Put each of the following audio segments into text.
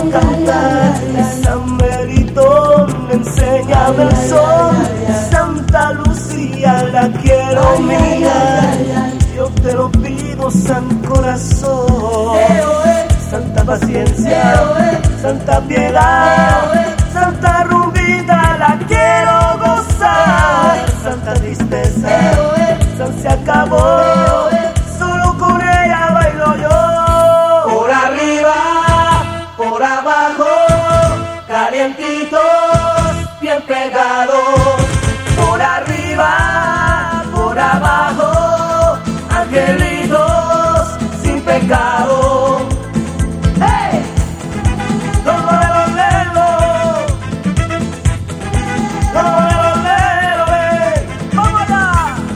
cantar. San Meritón, enséñame el sol. Santa Lucía, la quiero mirar. Yo te lo pido, San Corazón. Santa Paciencia, Santa Piedad, Santa Rumbita, la quiero gozar. Santa Tristeza, San se acabó, solo con ella bailo yo. Por arriba, por abajo, calientitos, bien pegados. Por arriba, por abajo, angelitos sin pecado. ¡Hey! ¡Vamos allá!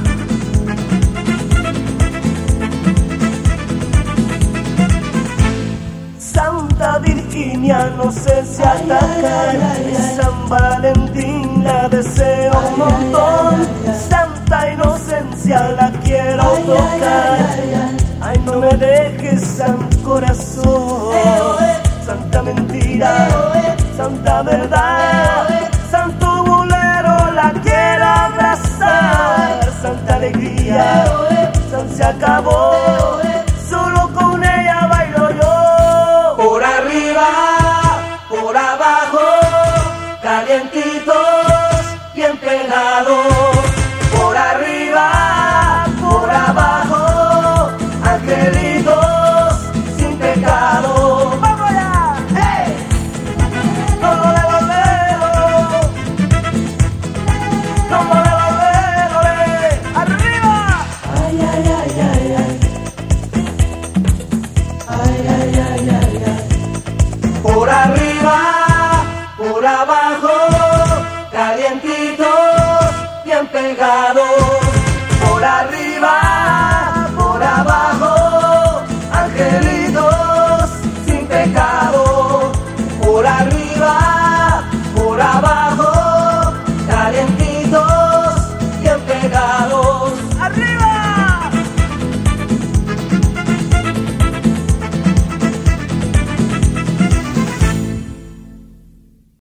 Santa Virginia, no sé si atacar. San Valentín, la deseo un montón. Santa Inocencia, la quiero tocar. Ay, no me dejes, San Corazón. Santa Mentira, Santa Verdad, Santo Bolero, la quiero abrazar. Santa Alegría, San se acabó, solo con ella bailo yo. Por arriba, por abajo, calientitos, bien pegados. Por arriba, por abajo, angelitos sin pecado. ¡Vamos allá! ¡Hey! ¡Arriba! Ay, ay, ay, ay, ay. Ay, ay, ay, ay, ay. Por arriba, por abajo, calientitos, bien pegados. Por arriba, por abajo, angelitos sin pecado. Por arriba.